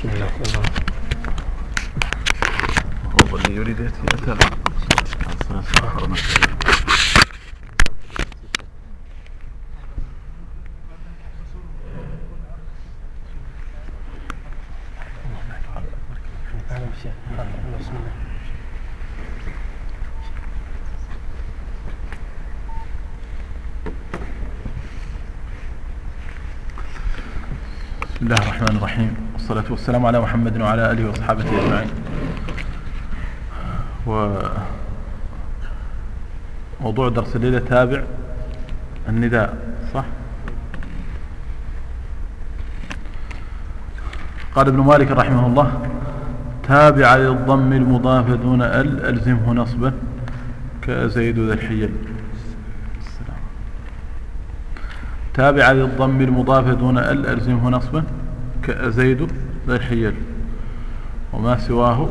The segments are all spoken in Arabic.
بسم الله هو اللي يريد يتأثر بسم الله الرحمن الرحيم، والصلاة والسلام على محمد وعلى آله وصحابته أجمعين. وموضوع درس الليلة تابع النداء، صح؟ قال ابن مالك رحمه الله: تابع للضم المضاف دون ألزمه نصبا كزيد ذا الحيل. تابع للضم المضاف دون ألزمه نصبا كزيد ذا الحيل، وما سواه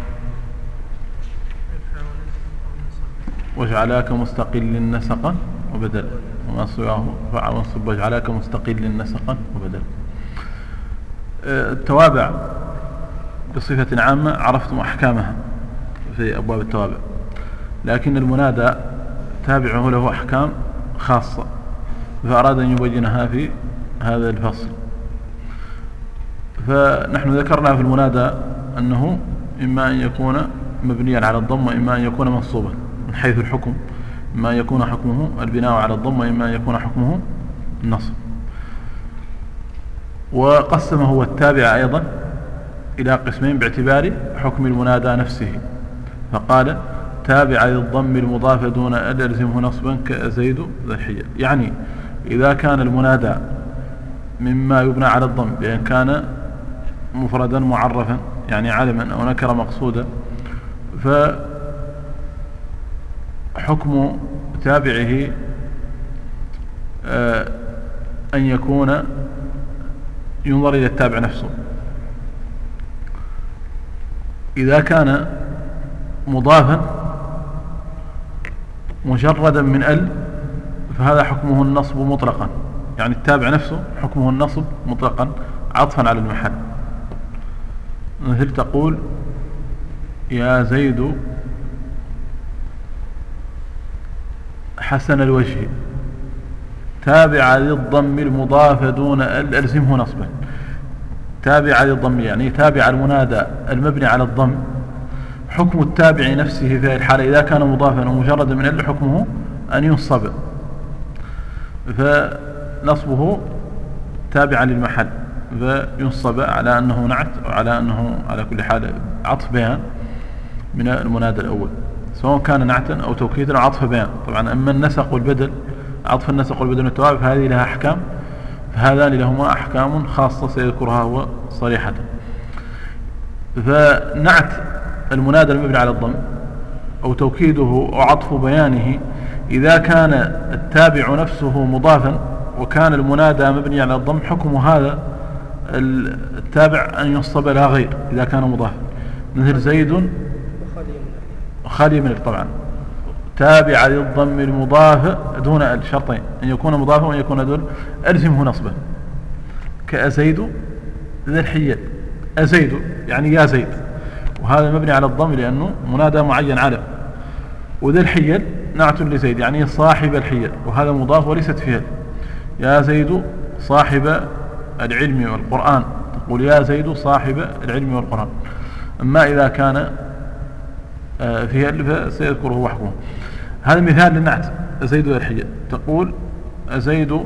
واجعلاك مستقل نسقا وبدل، وما سواه فعل وانصب واجعلاك مستقل نسقا وبدل. التوابع بصفة عامة عرفتم أحكامها في أبواب التوابع، لكن المنادى تابعه له أحكام خاصة، فأراد أن يبينها في هذا الفصل. فنحن ذكرنا في المنادى أنه إما أن يكون مبنيا على الضم وإما أن يكون منصوبا من حيث الحكم، إما أن يكون حكمه البناء على الضم وإما أن يكون حكمه النصب. وقسمه هو التابع أيضا إلى قسمين باعتبار حكم المنادى نفسه، فقال: تابع للضم المضاف دون أن يلزمه نصبا كزيد ذا الحيل. يعني إذا كان المنادى مما يبنى على الضم بأن كان مفردا معرفا يعني علما أو نكرة مقصودا، فحكم تابعه أن يكون ينظر إلى التابع نفسه. إذا كان مضافا مجردا من ال فهذا حكمه النصب مطلقا، يعني التابع نفسه حكمه النصب مطلقا عطفا على المحل. مثل تقول: يا زيد حسن الوجه، تابع للضم المضاف دون ألزمه نصبا. تابع للضم يعني تابع المنادى المبني على الضم، حكم التابع نفسه في هذه الحالة إذا كان مضافا ومجرد من ال حكمه أن ينصب، فنصبه تابعا للمحل فينصب على أنه نعت وعلى أنه على كل حال عطف بيان من المنادى الأول، سواء كان نعتا أو توكيدا أو عطف بيان. طبعا أما النسق والبدل، عطف النسق والبدل والتوابع، فهذه لها أحكام، فهذان لهما أحكام خاصة سيذكرها هو صريحة. فنعت المنادى المبني على الضم أو توكيده أو عطف بيانه إذا كان التابع نفسه مضافا وكان المنادى مبني على الضم، حكم هذا التابع أن ينصب لا غير إذا كان مضافا. مثل زيد خالي من طبعا تابع للضم المضاف دون ال، شرطين: أن يكون مضافا وأن يكون دون ألزمه نصبا كأزيد ذا الحيل. أزيد يعني يا زيد، وهذا مبني على الضم لأنه منادى معين علم، وذا الحيل نعت لزيد يعني صاحب الحيل، وهذا مضاف وليست فيه. يا زيد صاحب العلم والقرآن، تقول يا زيد صاحب العلم والقرآن. أما إذا كان فيه ال فسيذكره وحكمه. هذا مثال للنعت زيد ذا الحيل. تقول زيد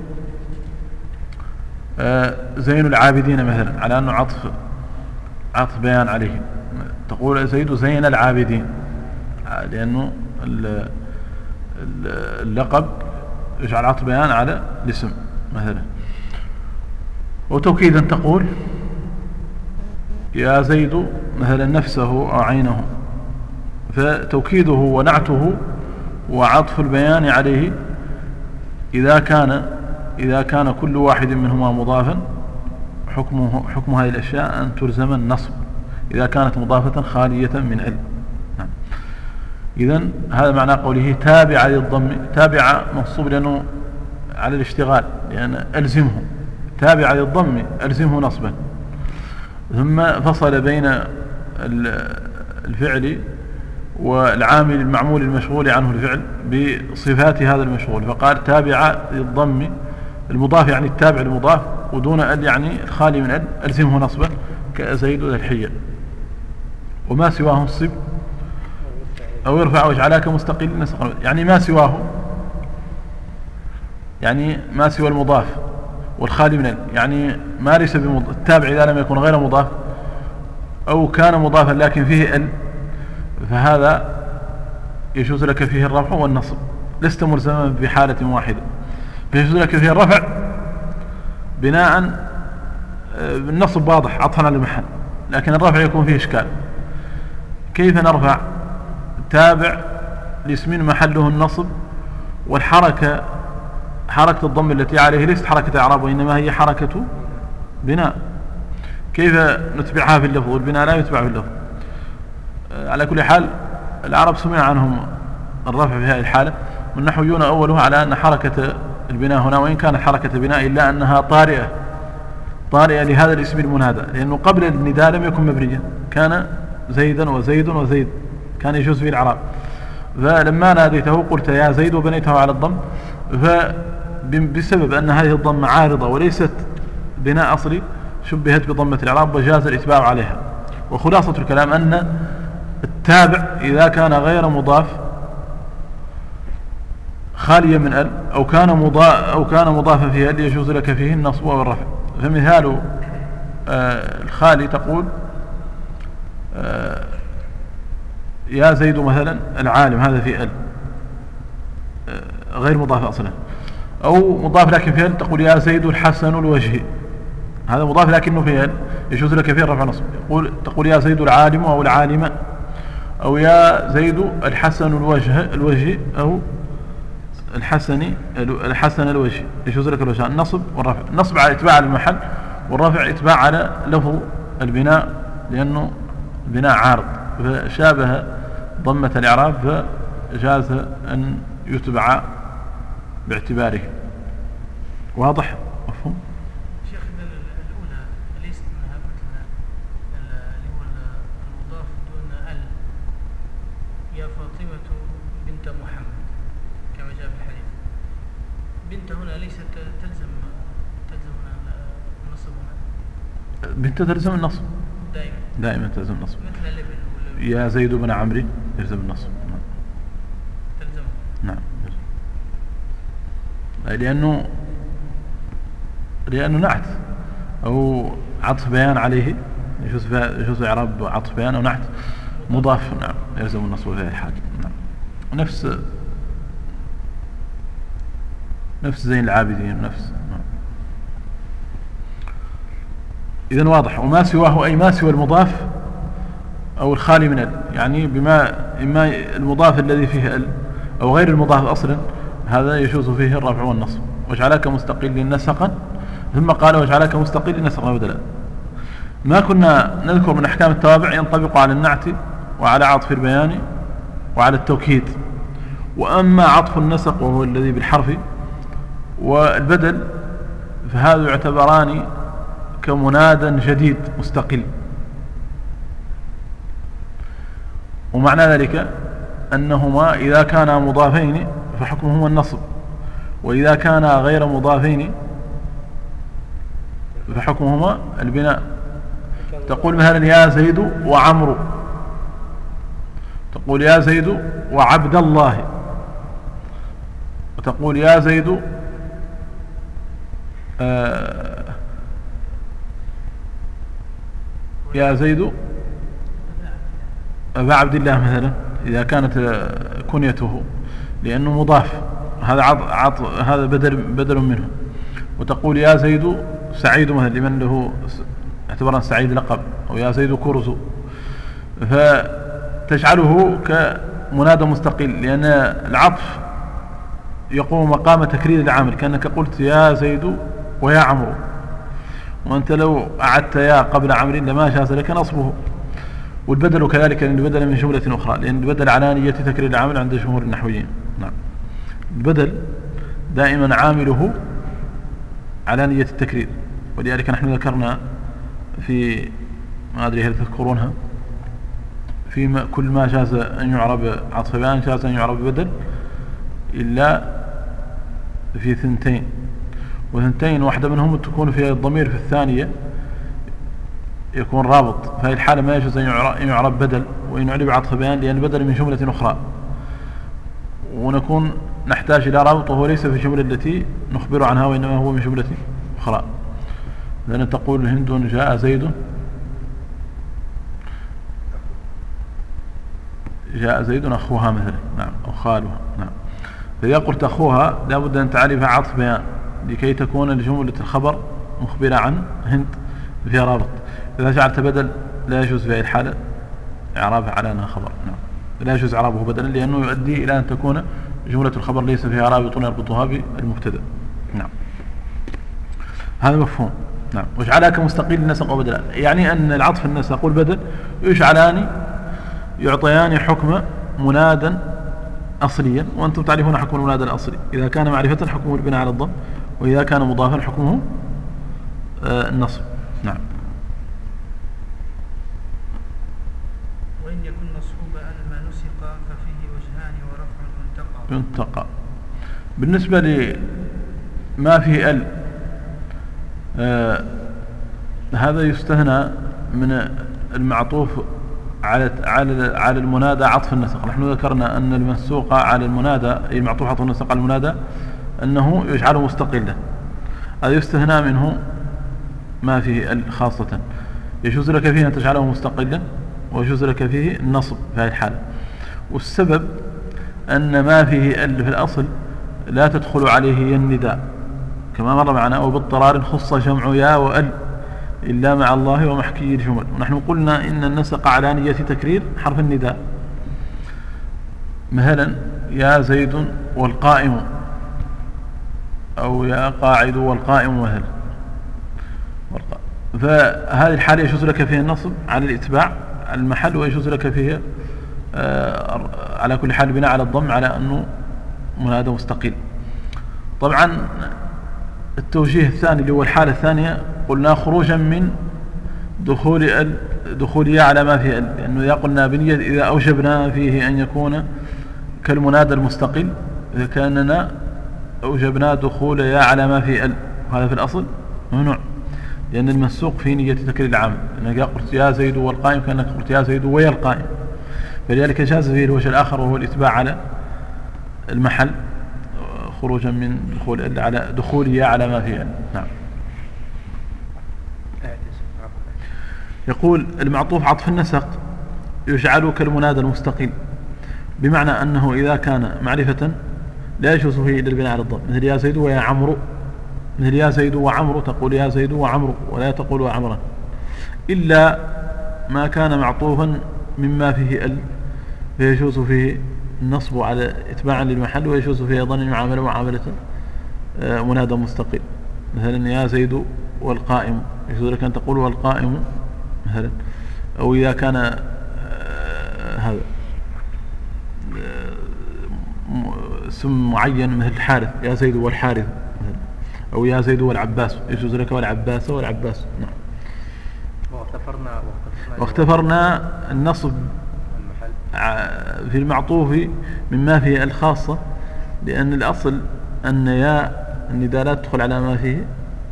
زين العابدين مثلا، على أنه عطف بيان عليه. تقول زيد زين العابدين لأنه اللقب يجعل عطف بيان على الاسم مثلا. وتوكيدا تقول يا زيد مثلا نفسه أو عينه، فتوكيده ونعته وعطف البيان عليه إذا كان كل واحد منهما مضافا، حكم هذه الأشياء أن تلزم النصب إذا كانت مضافة خالية من ال. نعم. إذن هذا معنى قوله تابع للضم. تابع منصوب لأنه على الاشتغال، لأن ألزمه تابع للضم ألزمه نصبا. ثم فصل بين الفعل والعامل المعمول المشغول عنه الفعل بصفات هذا المشغول، فقال تابع للضم المضاف يعني التابع المضاف، ودون ال يعني الخالي من ال ألزمه نصبا كزيد ذا الحية. وما سواه انصب أو يرفع واجعلاك مستقل يعني ما سواه، يعني ما سوى المضاف والخالي من ال، يعني ما ليس التابع إذا لم يكن غير مضاف أو كان مضافا لكن فيه ال، فهذا يجوز لك فيه الرفع والنصب، لست ملزما بحالة واحدة. فيجوز لك فيه الرفع بناء النصب واضح عطفا على المحل، لكن الرفع يكون فيه إشكال. كيف نرفع تابع لاسم محله النصب والحركة حركة الضم التي عليه ليست حركة إعراب وإنما هي حركة بناء، كيف نتبعها في اللفظ والبناء لا يتبع في اللفظ؟ على كل حال العرب سمع عنهم الرفع في هذه الحالة، والنحويون أولها على أن حركة البناء هنا وإن كانت حركة بناء إلا أنها طارئة لهذا الاسم المنادى، لأنه قبل النداء لم يكن مبنيا، كان زيدا وزيد وزيد، كان يجوز فيه الإعراب. فلما ناديته قلت يا زيد وبنيته على الضم، فبسبب أن هذه الضمة عارضة وليست بناء أصلي شبهت بضمة الإعراب وجاز الإتباع عليها. وخلاصة الكلام أن التابع إذا كان غير مضاف خاليا من ال أو كان مضافا فيه ال يجوز لك فيه النصب والرفع. فمثال الخالي تقول يا زيد مثلا العالم، هذا فيه ال غير مضاف أصلا، أو مضاف لكن فيه ال تقول يا زيد الحسن الوجه، هذا مضاف لكنه فيه ال يجوز لك فيه الرفع نصب. تقول يا زيد العالم أو العالمة، أو يا زيد الحسن الوجه أو الحسن الوجه، يجوز لك الوجه النصب والرفع. النصب على اتباع المحل، والرفع اتباع على لفظ البناء لأنه بناء عارض فشابه ضمة الإعراب، فجاز أن يتبع باعتباره. واضح مفهوم؟ شيخ الأولى ليست منها مثل اللي هو المضاف دون ال، يا فاطمة بنت محمد كما جاء في الحديث، بنت هنا ليست تلزم النصب هنا، بنت تلزم النصب دائما تلزم النصب، مثل الابن يا زيد بن عمرو يلزم النصب تلزم نعم، لأنه نعت أو عطف بيان عليه، يجوز إعراب عطف بيان أو نعت مضاف، نعم يلزم النصب في هذه الحالة. نعم. نفس زين العابدين نفس. نعم. إذن واضح. وما سواه أي ما سوى المضاف أو الخالي من ال، يعني إما المضاف الذي فيه ال أو غير المضاف أصلا، هذا يجوز فيه الرفع والنصب. واجعلك مستقل نسقا، ثم قال واجعلك مستقل نسقا بدلا. ما كنا نذكر من أحكام التوابع ينطبق على النعت وعلى عطف البيان وعلى التوكيد. وأما عطف النسق وهو الذي بالحرف والبدل فهذا يعتبران كمنادى جديد مستقل. ومعنى ذلك أنهما إذا كانا مضافين فحكمهما النصب، وإذا كانا غير مضافين فحكمهما البناء. تقول مثلا يا زيد وعمرو، تقول يا زيد وعبد الله، وتقول يا زيد يا زيد أبا عبد الله مثلا إذا كانت كنيته لأنه مضاف، هذا بدل منه. وتقول يا زيد سعيد مثلا لمن له اعتبارا سعيد لقب، أو يا زيد كرز، فتجعله كمنادى مستقل، لأن العطف يقوم مقام تكرير العامل، كأنك قلت يا زيد ويا عمرو، وأنت لو أعدت يا قبل عمرو لما جاز لك نصبه. والبدل كذلك، لأن البدل من جملة أخرى، لأن البدل على نية تكرير العامل عند جمهور النحويين. نعم. البدل دائما عامله على نية التكرير، ولذلك نحن ذكرنا في ما أدري هل تذكرونها، في كل ما جاز أن يعرب عطف بيان جاز أن يعرب بدل إلا في ثنتين، وثنتين واحدة منهم تكون فيها الضمير في الثانية يكون رابط، فهي الحالة ما يجوز أن يعرب بدل وإن يعرب عطف بيان لأن بدل من جملة أخرى، ونكون نحتاج إلى رابط وهو ليس في الجملة التي نخبر عنها وإنما هو من جملة أخرى. لأن تقول هند جاء زيد، جاء زيد أخوها مثلا، نعم، أو خالها، نعم. فإذا قلت أخوها لابد أن تعرف عطف بيان لكي تكون الجملة الخبر مخبرة عن هند فيها رابط. إذا جعلت بدل لا يجوز في هذه الحالة إعرابها على أنها خبر، نعم، لا يجوز إعرابه بدلا لأنه يؤدي إلى أن تكون جملة الخبر ليس فيها رابط يربطها بالمبتدأ، نعم. هذا مفهوم، نعم. وجعلها كمستقيل نسق أو بدلا، يعني أن العطف النسق والبدل يجعلان يعطيان حكم منادا أصليا، وأنتم تعرفون حكم المنادى الأصلي، إذا كان معرفة حكمه البناء على الضم، وإذا كان مضافا حكمه النصب، نعم. وإن يكن مصحوب ما نسق ففيه وجهان ورفع ينتقى. بالنسبة لما فيه هذا يستثنى من المعطوف على المنادى عطف النسق. نحن ذكرنا أن المنسوق على المنادى المعطوف عطف النسق على المنادى أنه يجعله مستقلا، هذا يستثنى منه ما فيه خاصة، يجوز لك فيه أن تجعله مستقلا ويجوز لك فيه النصب في هذه الحالة. والسبب أن ما فيه في الأصل لا تدخل عليه النداء كما مر معنا، وباضطرار خص جمع يا وأل إلا مع الله ومحكي الجمل. ونحن قلنا إن النسق على نية تكرير حرف النداء، مثلا يا زيد والقائم، أو يا قاعد والقائم مثلا، فهذه الحالة يجوز لك فيها النصب على الإتباع على المحل، ويجوز لك فيها على كل حال بناء على الضم على أنه منادى مستقيل. طبعا التوجيه الثاني اللي هو الحالة الثانية قلنا خروجا من دخول يا على ما فيه لأنه إذا قلنا بنية إذا أوجبنا فيه أن يكون كالمنادى المستقل، إذا كاننا أوجبنا دخول يا على ما فيه هذا في الأصل ممنوع، لأن المنسوق في نية تكرير العام، لأنك قلت يا زيد والقائم كأنك قلت يا زيد ويا القائم، فلذلك جاز فيه الوجه الآخر وهو الإتباع على المحل خروجا من دخول يا على ما فيه نعم. يقول المعطوف عطف النسق يجعل كالمنادى المستقيل، بمعنى أنه إذا كان معرفة لا يجوز فيه إلا البناء على الضم، مثل يا زيد ويا عمرو، مثل يا زيد وعمرو تقول يا زيد وعمرو ولا تقول وعمرا، إلا ما كان معطوفا مما فيه فيجوز فيه النصب على اتباعا للمحل، ويجوز فيه أيضا المعاملة معاملة منادى مستقل، مثلا يا زيد والقائم يجوز لك أن تقول والقائم مثلا، أو إذا كان هذا اسم معين مثل الحارث يا زيد والحارث مثلا، أو يا زيد والعباس يجوز لك والعباس والعباس نعم. واختفرنا النصب في المعطوف مما فيه الخاصة، لأن الأصل أن يا النداء لا تدخل على ما فيه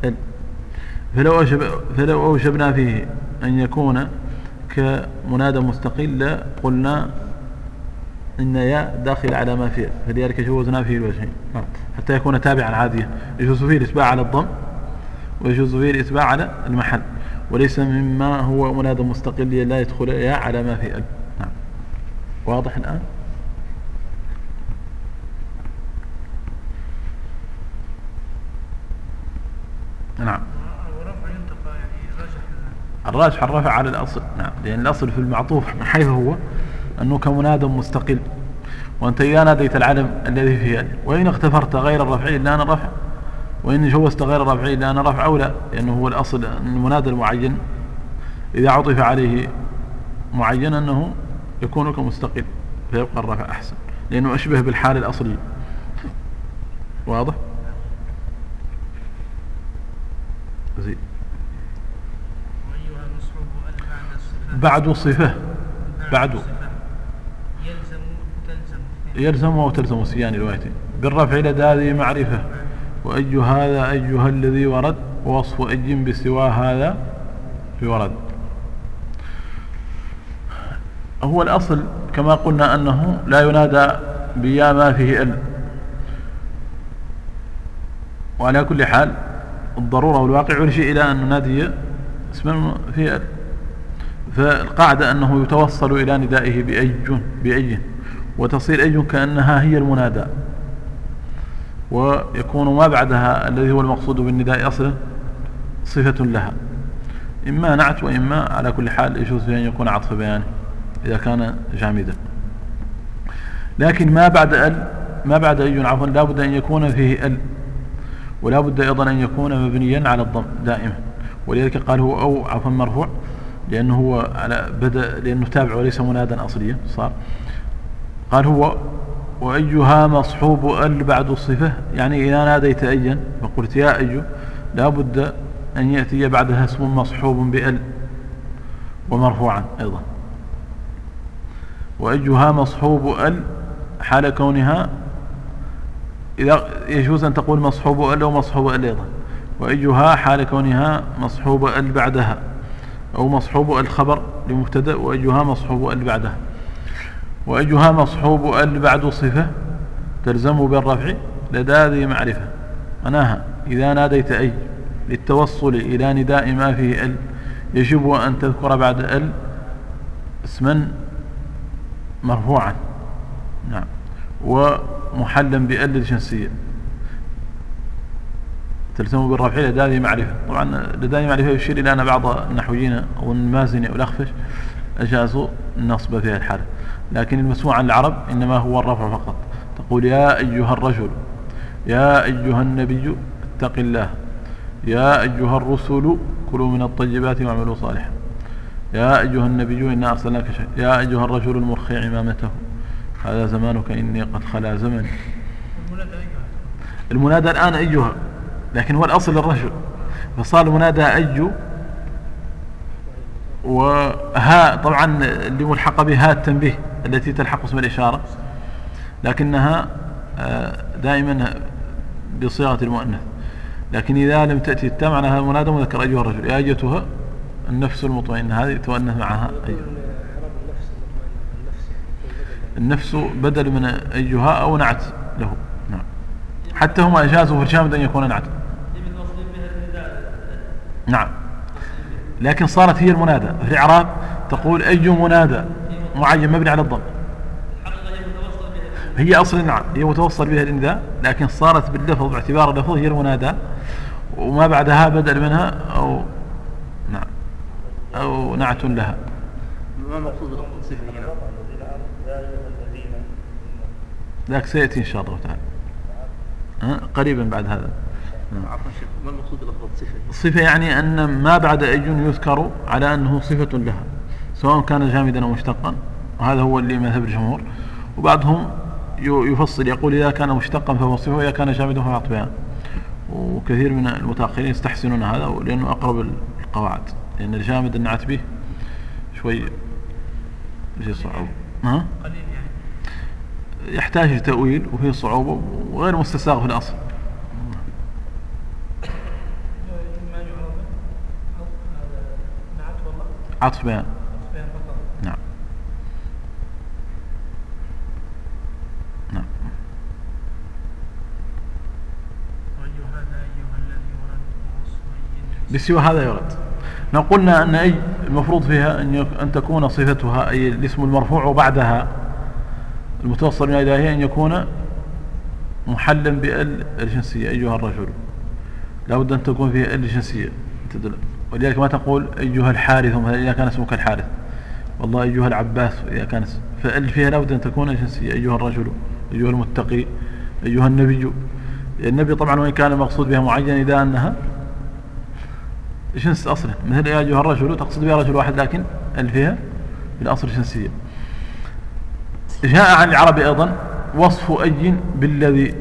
فلو أوجبنا فيه أن يكون كمنادى مستقل قلنا إن يا داخل على ما فيه، فلذلك جوزنا فيه الوجهين حتى يكون تابعا عاديا، يجوز فيه الإتباع على الضم ويجوز فيه الإتباع على المحل، وليس مما هو منادى مستقل لا يدخل يا على ما فيه نعم. واضح الآن؟ نعم. الراجح الرفع على الأصل نعم، لأن الأصل في المعطوف من حيث هو أنه كمنادى مستقل، وأنت إذا ناديت العلم الذي فيه وإن اختفرت غير الرفع إلا أنا الرفع، وإن جوزت غير الرفع إلا أنا الرفع أولى، لأنه هو الأصل أن المنادى المعين إذا عطف عليه معين أنه يكون كمستقل فيبقى الرفع أحسن، لأنه أشبه بالحال الأصلي. واضح؟ بعد صفة بعد يلزم وتلزم سيان روايتين بالرفع لدى ذي معرفة وأي هذا أيها الذي ورد ووصف أي بسوى هذا يورد. هو الأصل كما قلنا أنه لا ينادى بيا ما فيه ال، وعلى كل حال الضرورة والواقع يرشي إلى أن ننادي اسما فيه ال، فالقاعدة أنه يتوصل إلى ندائه بأي وتصير أي كأنها هي المنادى، ويكون ما بعدها الذي هو المقصود بالنداء أصلا صفة لها، إما نعت وإما على كل حال يجوز أن يكون عطف بيان إذا كان جامدا. لكن ما بعد أي عفوا لا بد أن يكون فيه ال، ولا بد أيضا أن يكون مبنيا على الضم دائما، ولذلك قال هو أو عفوا مرفوع لأنه هو على بدأ لأنه تابع وليس منادا أصليا صار. قال هو وأيها مصحوب ال بعد الصفة، يعني إذا ناديت أيا وقلت يا أي لا بد أن يأتي بعدها اسم مصحوب بأل ومرفوعا أيضا. وأيها مصحوب ال حال كونها، إذا يجوز أن تقول مصحوب ال أو مصحوب ال أيضا، وأيها حال كونها مصحوب ال بعدها، أو مصحوب ال خبر لمبتدأ وأيها مصحوب ال بعدها. وأيها مصحوب ال بعد صفة تلزم بالرفع لدى ذي معرفة، معناها إذا ناديت أي للتوصل إلى نداء ما فيه ال يجب أن تذكر بعد ال اسما مرفوعا نعم ومحلا بال الجنسية تلزم بالرفع لدى ذي معرفة. طبعا لدى ذي معرفة يشير إلى أن بعض النحويين أو المازني أو الأخفش أجازوا النصب في الحالة، لكن المسموع عن العرب إنما هو الرفع فقط. تقول يا أيها الرجل، يا أيها النبي اتق الله، يا أيها الرسل كلوا من الطيبات واعملوا صالحا، يا أيها النبي إنا أرسلناك شيء، يا أيها الرجل المرخي عمامته هذا زمانك إني قد خلا زمن. المنادى الآن أيها، لكن هو الأصل الرجل، فصار المنادى أي وها طبعا اللي ملحق بها التنبيه التي تلحق اسم الإشارة، لكنها دائما بصيغة المؤنث. لكن إذا لم تأتي التاء معناها منادى مذكر أيها الرجل، يا أيتها النفس المطمئنة هذه تؤنث معها أيها. النفس بدل من أيها أو نعت له نعم، حتى هم أجازوا في الشامد أن يكون نعت نعم، لكن صارت هي المنادى في الإعراب تقول أي منادى معين مبني على الضم، هي أصل نعم هي متوصل بها النداء، لكن صارت باللفظ باعتبار اللفظ هي المنادى، وما بعدها بدل منها أو نعم أو نعت لها. ما مقصود الصفة هنا؟ ذاك سيأتي إن شاء الله تعالى قريبا بعد هذا. عفوا شيخ، ما المقصود بلفظ صفة؟ الصفة يعني أن ما بعد أي يذكر على أنه صفة لها، سواء كان جامدا أو مشتقا، وهذا هو اللي مذهب الجمهور. وبعضهم يفصل يقول إذا كان مشتقا فهو صفة وإذا كان جامدا فهو عطف، وكثير من المتأخرين يستحسنون هذا لأنه أقرب القواعد، لأن الجامد النعت به شوي صعوبة قليل يعني يحتاج لتأويل وفيه صعوبة وغير مستساغ في الأصل. عطف بيان نعم نعم. بسوى هذا يرد. قلنا أن أي المفروض فيها أن تكون صفتها أي الاسم المرفوع وبعدها المتوصل من إليه أن يكون محلا بال الجنسية أيها الرجل، لا بد أن تكون فيها ال الجنسية تدل. ولذلك ما تقول أيها الحارث إذا كان اسمك الحارث، والله أيها العباس إذا كان فال فيها لا بد أن تكون الجنسية أيها الرجل، أيها المتقي، أيها النبي. النبي طبعا وإن كان المقصود بها معين إذا أنها جنس أصلا، مثل يا أيها الرجل تقصد بها رجل واحد لكن ال فيها بالأصل جنسية. جاء عن العرب أيضا وصف أي بالذي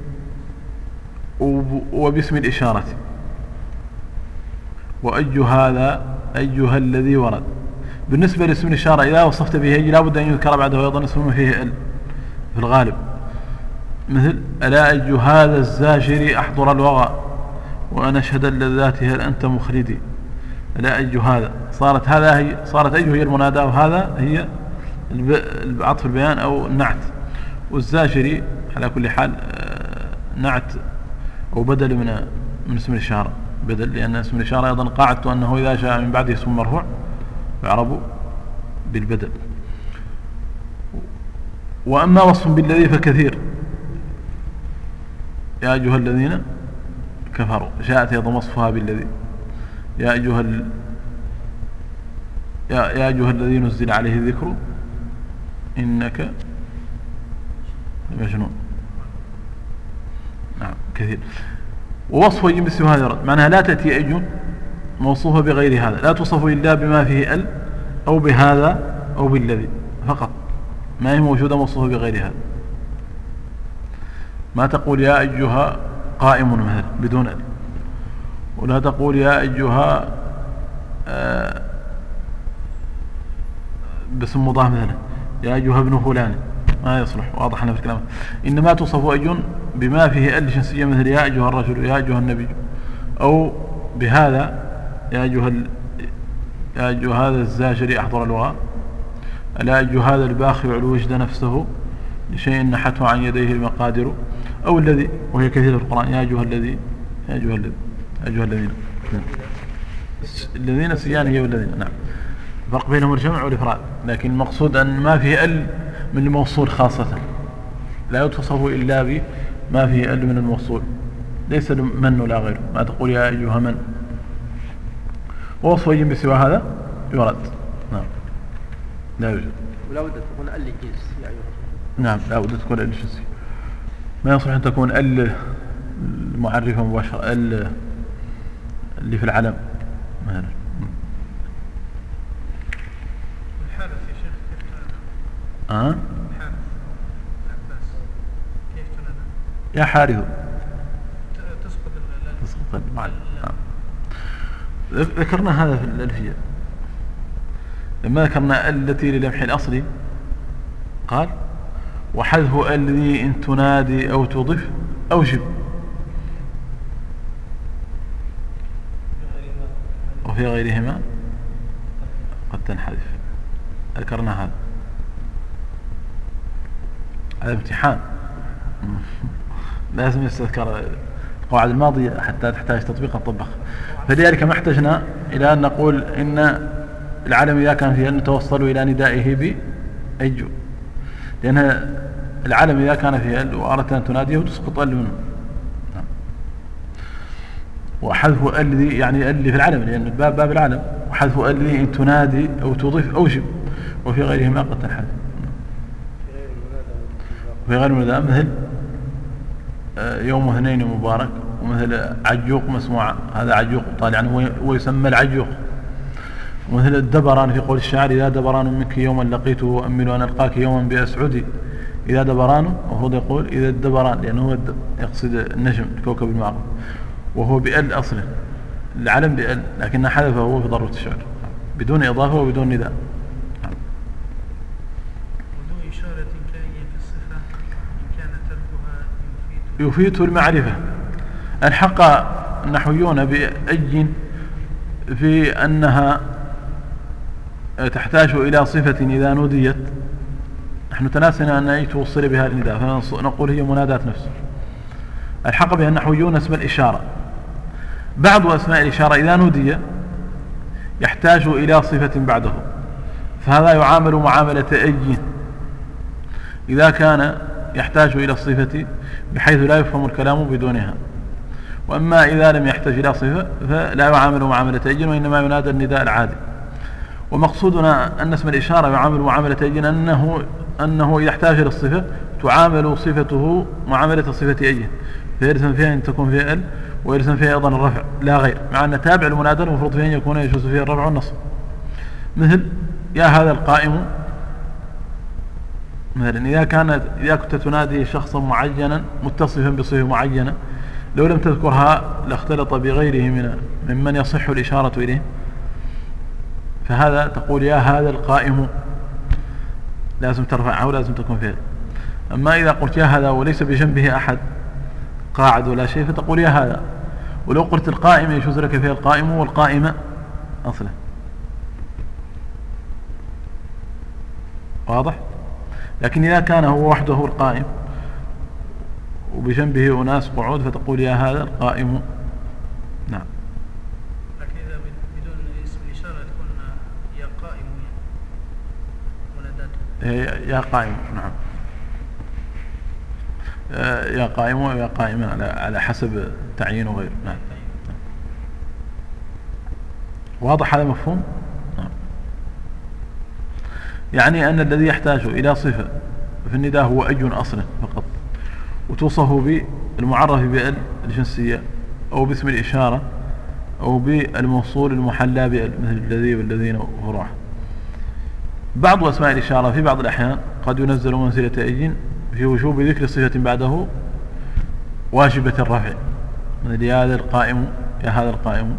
وباسم الإشارة، وأي هذا أيها الذي ورد، بالنسبة لاسم الإشارة إذا وصفت به لا بد أن يذكر بعده أيضا اسم فيه ال في الغالب، مثل ألا أج هذا الزاجر أحضر الوغى وأنا أشهد اللذات هل أنت مخلدي. ألا أج هذا صارت أيه هي المنادى وهذا هي عطف البيان أو النعت، والزاجري على كل حال نعت أو بدل من اسم الإشارة، بدل، لأن اسم الإشارة أيضا قاعدته أنه إذا جاء من بعده اسم مرفوع يعرب بالبدل. وأما وصف بالذي فكثير، يا أيها الذين كفروا جاءت أيضا وصفها بالذي، يا أيها الذي نزل عليه الذكر إنك مجنون. نعم كثير. ووصف يجب مثل هذا الرد، معناها لا تأتي أج موصوفة بغير هذا، لا توصف إلا بما فيه ال أو بهذا أو بالذي فقط، ما هي موجودة موصوفة بغير هذا. ما تقول يا أيها قائم مثلا بدون ال، ولا تقول يا أيها باسم مضاف مثلا يا أيها ابن فلان، ما يصلح، واضح أنا في الكلام. إنما توصف أج بما فيه ال جنسية، مثل يا أيها الرجل يا أيها النبي، أو بهذا يا أيها هذا الزاجر أحضر الوغى، ألا أيها هذا الباخع الوجد نفسه لشيء نحته عن يديه المقادر، أو الذي، وهي كثيرة في القرآن، يا أيها الذي يا أيها الذين الذين سيان هي والذين. نعم فرق بينهم الجمع والإفراد، لكن المقصود أن ما فيه ال من الموصول خاصة، لا يتصف إلا بما فيه ال من الموصول، ليس من ولا غيره. ما تقول يا أيها من، ووصف يجب بسوى هذا يرد. نعم لا يوجد، ولا بد تكون ال جنس يا أيها. نعم لا بد تكون ال جنسي، ما يصلح أن تكون ال المعرفة مباشرة، ال اللي في العلم مثلا. الحارث يا شيخ كيف تنادى؟ الحارث العباس كيف تنادى؟ يا حارث تسقط المعلم. ذكرنا هذا في الألفية لما ذكرنا التي للمح الأصلي، قال وحذف الذي إن تنادي أو تضف أوجب، وفي غيرهما قد تنحذف. ذكرنا هذا امتحان لازم يستذكر القواعد الماضية حتى تحتاج تطبيقا طبق. فلذلك ما احتجنا إلى أن نقول إن العلم إذا كان فيه أن نتوصل إلى ندائه بأيجو، لأن العلم إذا كان فيه ال وأردت أن تناديه تسقط ال منه. وحذف الذي يعني اللي في العلم، لأن الباب باب العلم، وحذف الذي إن تنادي أو تضيف أوجب، وفي غيرهما قد تنحذف. وفي غير المنادى مثل يوم اثنين مبارك، ومثل عجوق مسموعة، هذا عجوق طالع ويسمى العجوق. ومثل الدبران في قول الشاعر إذا دبران منك يوما لقيته وأمل أن ألقاك يوما بأسعدي، إذا دبران، وهو يقول إذا الدبران لأنه هو يقصد النجم الكوكب المعروف، وهو بأل أصله، العلم بأل، لكن حذفه هو في ضرورة الشعر بدون إضافة وبدون نداء. وذو إشارة كائية في الصفة إن كان تركها يفيد المعرفة. الحق النحويون بأج في أنها تحتاج إلى صفة إذا نوديت، نحن تناسينا أن أي توصل بها النداء فنقول هي منادات نفسه. الحق بها النحويون اسم الإشارة. بعض أسماء الإشارة إذا نودي يحتاج إلى صفة بعده، فهذا يعامل معاملة أي إذا كان يحتاج إلى الصفة بحيث لا يفهم الكلام بدونها. وأما إذا لم يحتاج إلى صفة فلا يعامل معاملة أي، وإنما ينادى النداء العادي. ومقصودنا أن اسم الإشارة يعامل معاملة أي أنه إذا احتاج إلى الصفة تعامل صفته معاملة صفة أي، فيرسم فيها أن تكون فيها ال، ويرسم فيها أيضا الرفع لا غير، مع أن تابع المنادى المفروض فيه أن يكون يجوز فيه الرفع والنصب. مثل يا هذا القائم مثلا، إذا كنت تنادي شخصا معينا متصفا بصفة معينة، لو لم تذكرها لاختلط بغيره ممن يصح الإشارة إليه، فهذا تقول يا هذا القائم، لازم ترفعها ولازم تكون فعل. أما إذا قلت يا هذا وليس بجنبه أحد قاعد ولا شيء فتقول يا هذا. ولو قلت القائم يجوز لك فيها القائم والقائمة أصلا. واضح؟ لكن إذا كان هو وحده القائم وبجنبه أناس قعود فتقول يا هذا القائم. نعم. لكن إذا بدون اسم الإشارة تكون يا قائم مناداته. يا قائم. نعم. يا قائم ويا قائما على حسب تعيين وغيره. نعم. واضح هذا مفهوم؟ نعم. يعني أن الذي يحتاج إلى صفة في النداء هو أي أصلا فقط، وتوصف بالمعرف بالجنسية أو باسم الإشارة أو بالموصول المحلى بال مثل الذي والذين وفروعه. بعض أسماء الإشارة في بعض الأحيان قد ينزل منزلة أي في وجوب ذكر صفة بعده واجبة الرفع، مثل يا هذا القائم، يا هذا القائم.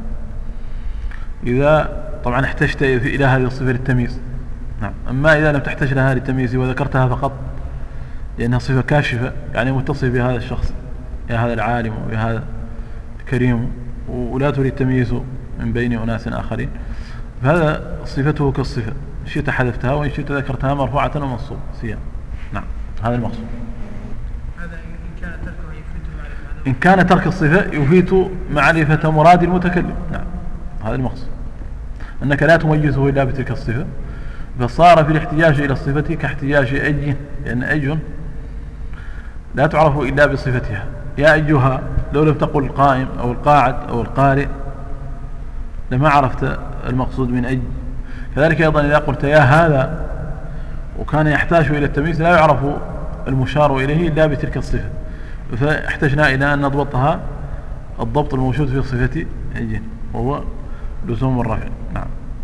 إذا طبعا احتجت إلى هذه الصفة للتمييز. نعم. أما إذا لم تحتج لها للتمييز وذكرتها فقط لأنها صفة كاشفة يعني متصف بهذا الشخص، يا هذا العالم ويا هذا الكريم، ولا تريد تمييز من بين أناس آخرين، فهذا صفته كالصفة، إن شئت حذفتها وإن شئت ذكرتها مرفوعة ومنصوبة سيان. نعم. هذا المقصود. هذا إن كان تركه يفيد معرفة. إن كان ترك الصفة يفيد معرفة مراد المتكلم. نعم. هذا المقصود، أنك لا تميزه إلا بتلك الصفة، فصار في الاحتياج إلى الصفة كاحتياج أي، لأن أي لا تعرف إلا بصفتها. يا أيها لو لم تقل القائم أو القاعد أو القارئ لما عرفت المقصود من أي. كذلك أيضا إذا قلت يا هذا وكان يحتاج إلى التمييز لا يعرف المشار إليه إلا بتلك الصفة، فاحتجنا إلى أن نضبطها الضبط الموجود في صفة أي وهو لزوم الرفع. نعم.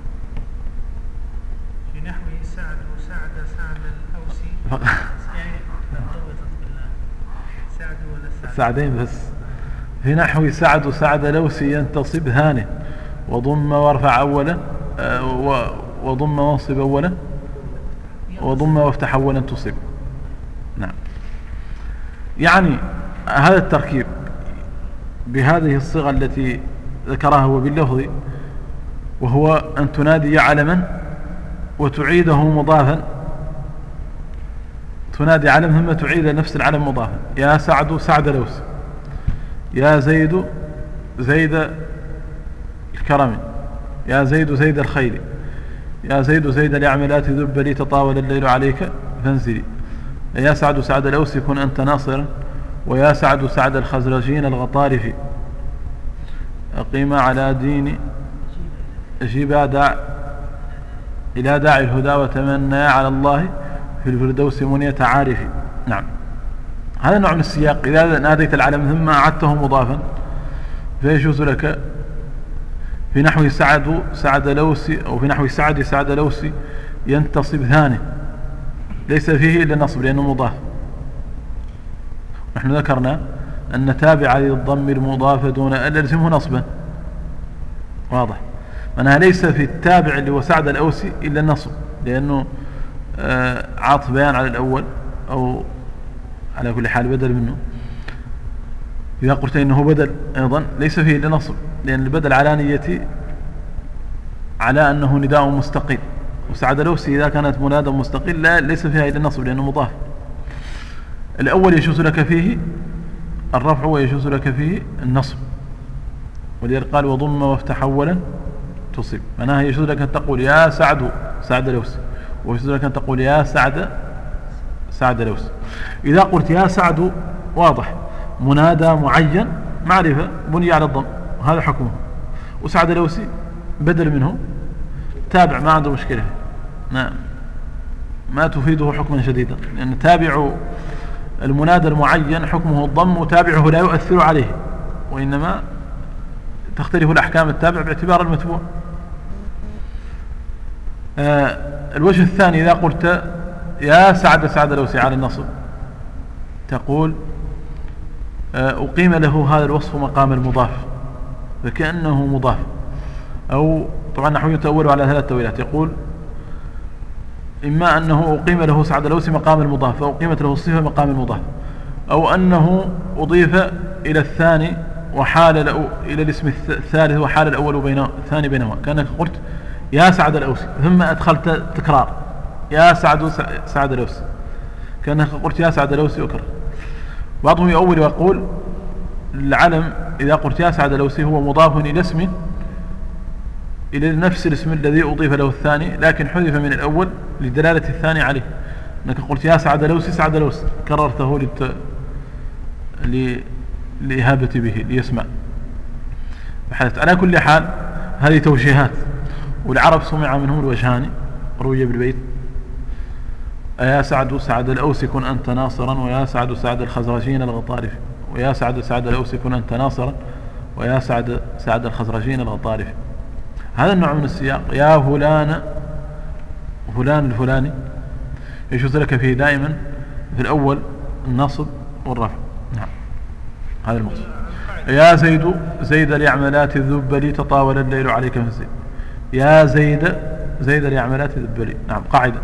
في نحو سعد الأوسي يعني ضبطت بالله سعد ولا السعد؟ سعدين بس. في نحو سعد الأوسي ينتصب هانه وضم وارفع أولا وضم وانصب أولا وضم وافتح أولا تصب. نعم. يعني هذا التركيب بهذه الصيغة التي ذكرها هو باللفظ، وهو أن تنادي علما وتعيده مضافا، تنادي علم ثم تعيد نفس العلم مضافا. يا سعد سعد الأوسي، يا زيد زيد الكرم، يا زيد زيد الخير، يا زيد زيد اليعملات ذب لي تطاول الليل عليك فانزلي. يا سعد سعد الأوسي كن أنت ناصرا، ويا سعد سعد الخزرجين الغطارف أقيم على دين أجيبا إلى داعي الهدى وتمنى على الله في الفردوس منية عارف. نعم. هذا نوع من السياق. إذا ناديت العلم ثم أعدته مضافا فيجوز لك في نحو سعد الأوسي أو في نحو سعد الأوسي ينتصب ثاني ليس فيه إلا النصب لأنه مضاف. نحن ذكرنا أن تابع للضم المضاف دون أن يلزمه نصبا. واضح. معناها ليس في التابع اللي هو سعد الأوسي إلا النصب لأنه عاطف بيان على الأول أو على كل حال بدل منه. إذا قلت إنه بدل أيضا ليس فيه إلا نصب لأن البدل على نية على أنه نداء مستقل، وسعد الأوسي إذا كانت منادى مستقل ليس فيها إلا النصب لأنه مضاف. الأول يجوز لك فيه الرفع ويجوز لك فيه النصب، ولذلك قال وضم وافتح أولا تصب. معناها يجوز لك أن تقول يا سعد الأوسي، ويجوز لك أن تقول يا سعد الأوسي. إذا قلت يا سعد واضح منادى معين معرفة بني على الضم هذا حكمه، وسعد الأوسي بدل منه تابع ما عنده مشكلة، ما تفيده حكما شديدا لأن تابع المنادى المعين حكمه الضم وتابعه لا يؤثر عليه، وإنما تختلف الأحكام التابع باعتبار المتبوع. الوجه الثاني إذا قلت يا سعد الأوسي على النصب تقول أقيم له هذا الوصف مقام المضاف فكأنه مضاف، أو طبعا نحو يتأول على 3 تأويلات. يقول إما أنه أقيم له سعد الأوسي مقام المضاف فأقيمت له الصفة مقام المضاف، أو أنه أضيف إلى الثاني وحال إلى الاسم الثالث وحال الأول الثاني بينهما، كأنك قلت يا سعد الأوسي ثم أدخلت تكرار يا سعد الأوسي، كأنك قلت يا سعد الأوسي أكرر. بعضهم يؤول ويقول العلم إذا قلت يا سعد الأوسي هو مضاف إلى اسم إلى نفس الاسم الذي أضيف له الثاني لكن حذف من الأول لدلالة الثاني عليه، أنك قلت يا سعد الأوسي سعد الأوسي كررته لإهابة به ليسمع فحدث. على كل حال هذه توجيهات، والعرب سمع منهم الوجهان روي بالبيت يا سعد الأوسي كن أنت ناصرا ويا سعد الخزرجين الغطارف، ويا سعد الأوسي كن أنت ناصرا ويا سعد الخزرجين الغطارف. هذا النوع من السياق يا فلان الفلاني يجوز لك فيه دائما في الأول النصب والرفع. نعم هذا المقصود. يا زيد اليعملات الذبلي تطاول الليل عليك في الزيد، يا زيد اليعملات الذبلي. نعم قاعدة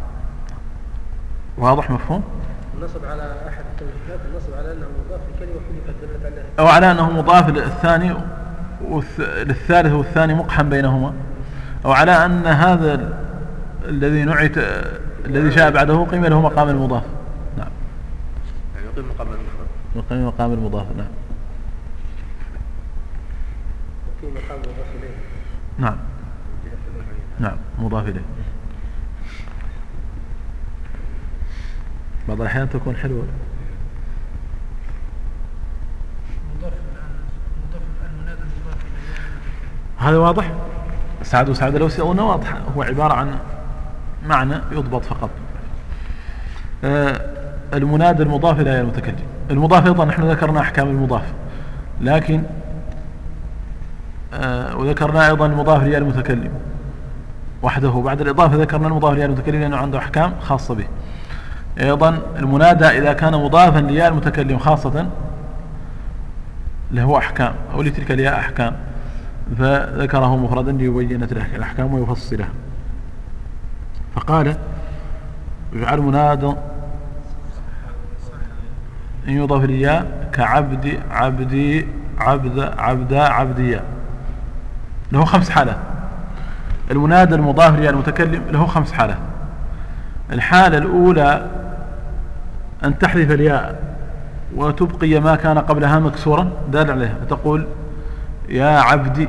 واضح مفهوم. النصب على أحد التوجيهات النصب على أنه مضاف لكلمة حذفت دلت عليها، أو على أنه مضاف للثاني للثالث والثاني مقحم بينهما، أو على أن هذا الذي نعت الذي جاء بعده قيم له مقام المضاف. نعم يعني يقيم مقام المفرد، يقيم مقام المضاف. نعم يقيم مقام المضاف إليه. نعم نعم مضاف إليه. بعض الأحيان تكون حلوة. هذا واضح. سعد الأوسي أظن واضح، هو عبارة عن معنى يضبط فقط. المنادى المضاف إلى المتكلم. المضاف أيضا نحن ذكرنا أحكام المضاف، لكن وذكرنا أيضا المضاف إلى المتكلم وحده. بعد الإضافة ذكرنا المضاف إلى المتكلم لأنه عنده أحكام خاصة به. أيضا المنادى إذا كان مضافا لياء المتكلم خاصة له أحكام أو لتلك الياء أحكام، فذكره مفردا ليبين الأحكام ويفصلها. فقال يجعل منادى إن يضاف الياء كعبد عبدي عبدا عبديا، له 5 حالات. المنادى المضاف لياء المتكلم له 5 حالات. الحالة الأولى أن تحذف الياء وتبقي ما كان قبلها مكسورا دال عليها، فتقول يا عبدي،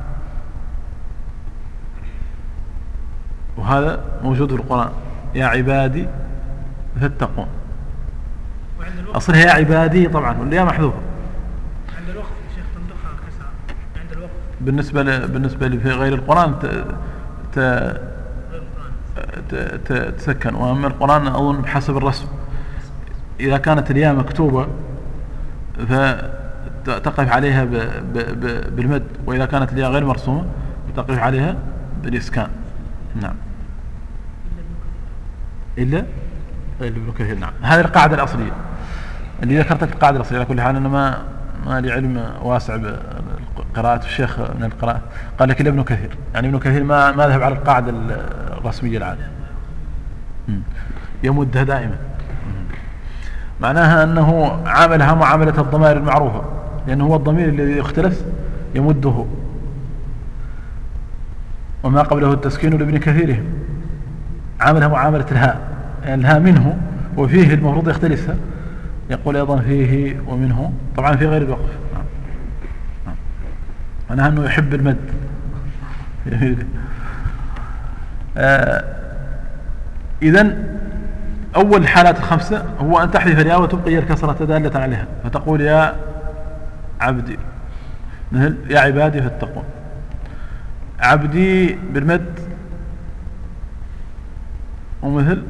وهذا موجود في القرآن يا عبادي فاتقون. أصلها يا عبادي طبعا والياء محذوفة. عند الوقف يا شيخ تنطقها كسرة عند الوقف. بالنسبة في غير القرآن تسكن، وأما القرآن أظن بحسب الرسم إذا كانت الياء مكتوبة فتقف عليها بالمد، وإذا كانت الياء غير مرسومة تقف عليها بالإسكان. نعم إلا ابن كثير. نعم هذه القاعدة الأصلية اللي ذكرتها في القاعدة الأصلية. على كل حال أنا ما لي علم واسع بقراءة الشيخ من القراءة، قال لك ابن كثير، يعني ابن كثير ما ذهب على القاعدة الرسمية العادة، يمدها دائما. معناها أنه عاملها معاملة الضمائر المعروفة، لأنه هو الضمير الذي يختلف يمده، وما قبله التسكين لابن كثيرهم عاملها معاملة الهاء، يعني الهاء منه وفيه المفروض يختلفها، يقول أيضا فيه ومنه، طبعا في غير الوقف. معناها أنه يحب المد. إذن أول الحالات ال5 هو أن تحذف الياء وتبقي الكسرة دالة عليها، فتقول يا عبدي، مثل يا عبادي فاتقون. عبدي بالمد، ومثل